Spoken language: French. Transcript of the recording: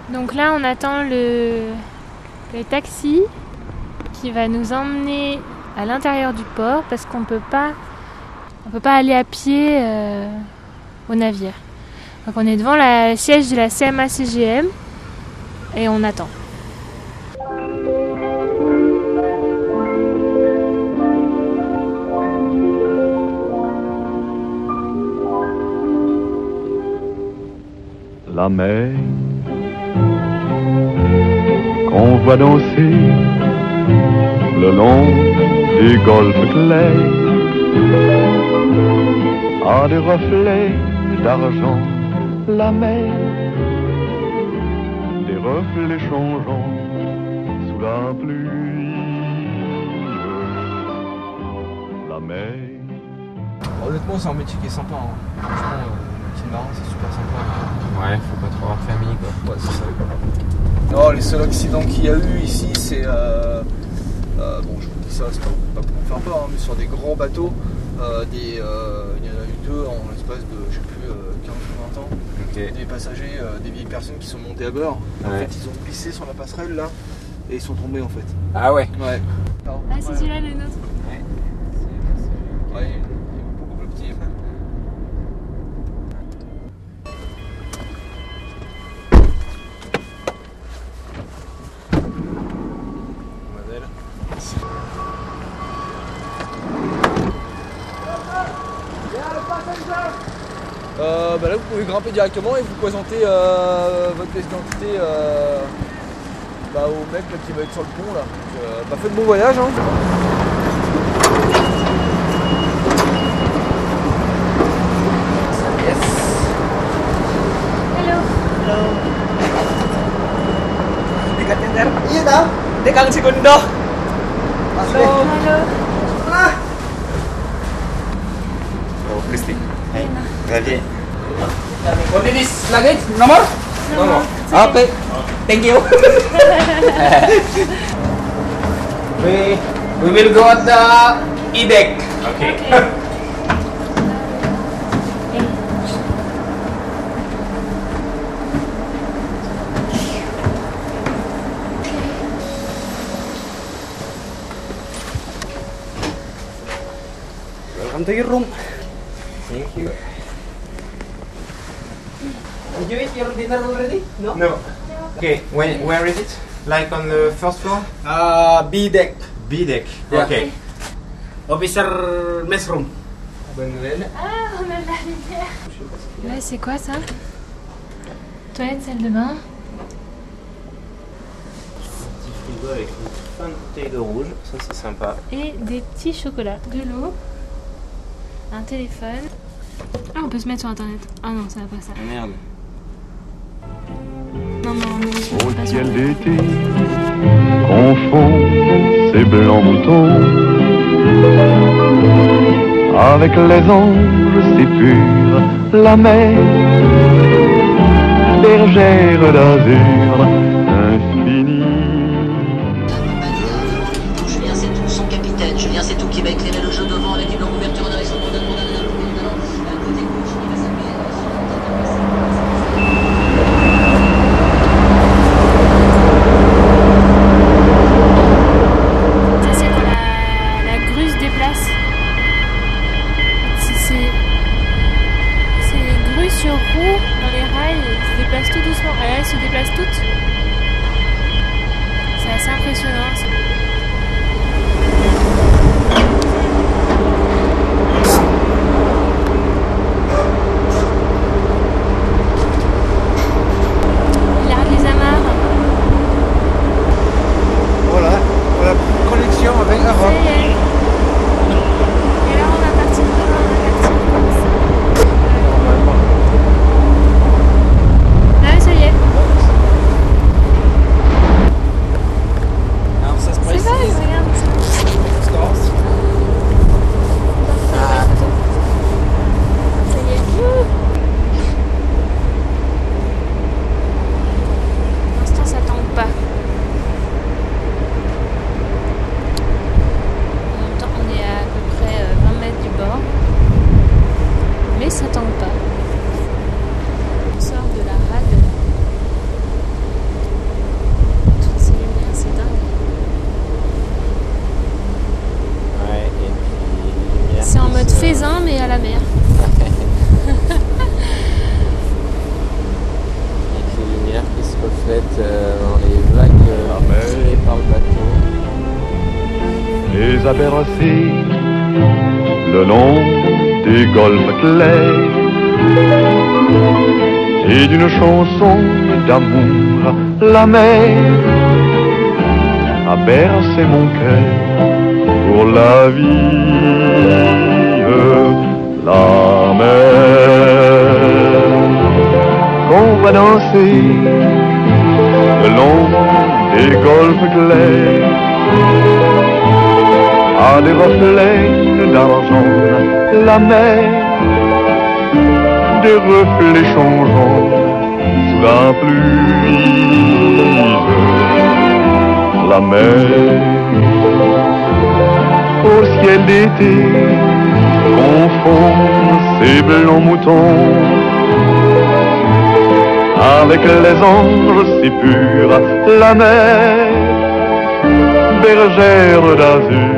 Donc là on attend le taxi qui va nous emmener à l'intérieur du port parce qu'on peut pas aller à pied au navire. Donc on est devant le siège de la CMA-CGM et on attend. La mer qu'on voit danser le long du golfe clair a des reflets d'argent. La mer, des reflets changeants sous la pluie. La mer. Honnêtement, c'est un métier qui est sympa. Hein. Franchement, métier de marin, c'est super sympa. Ouais, faut pas trop avoir famille quoi. Ouais, c'est ça. Non, les seuls accidents qu'il y a eu ici, c'est. Bon, je vous dis ça, c'est pas pour me faire peur, hein, mais sur des grands bateaux, il y en a eu 2 en l'espace de, je sais plus, 15 ou 20 ans. Okay. Des passagers, des vieilles personnes qui sont montées à bord. En fait, ils ont glissé sur la passerelle là et ils sont tombés en fait. Ah ouais. Ouais. Ah, c'est celui-là le nôtre. Ouais. Ouais, il est beaucoup plus petit. Là vous pouvez grimper directement et vous présenter votre pièce d'identité au mec là, qui va être sur le pont là. Donc, faites bon voyage hein. Yes. Hello. Hello. Dekat tender? Iya dah. Dekang segundo. Masuk. Halo. Oh, Christy. Hey, Javier. What is this luggage? Nomor? Nomor. Okay. Thank you. we will go at the E-deck. Okay. Welcome to your room. Thank you. Did you eat your dinner already? No? No. Okay, where is it? Like on the first floor? B-deck. B deck. Yeah. Okay. Officer mess room. Ah, on a la lumière. Là, c'est quoi ça? Toilette, salle de bain. Petit frigo avec une fin de bouteille de rouge, ça c'est sympa. Et des petits chocolats. De l'eau. Un téléphone. Ah, on peut se mettre sur internet. Ah non, ça va pas ça. Ah merde. Non, Au pas ciel sur- d'été, confond ces blancs moutons avec les anges si purs, la mer, bergère d'azur infini. Julien Setou, son capitaine. Julien Setou qui va éclairer le jeu devant avec une longue ouverture en direction de côté gauche, il va s'appuyer. Ça, c'est quand la grue se déplace. C'est les grues sur roues dans les rails, elles se déplacent tout doucement. Et là, elles se déplacent toutes. C'est assez impressionnant. Il largue les amarres. Voilà, connexion avec Ça Europe. y est. Et là, on va partir devant la carte. Là, ça y est. Alors ça se raisin, mais à la mer. Avec les lumières qui se reflètent dans les vagues tirées par le bateau. Les a bercés le long des golfes clairs et d'une chanson d'amour la mer a bercé mon cœur pour la vie. La mer qu'on va danser le long des golfes clairs à des reflets d'argent, la mer, des reflets changeants sous la pluie. La mer, au ciel d'été, confond ses blancs moutons avec les anges si purs. La mer, bergère d'azur,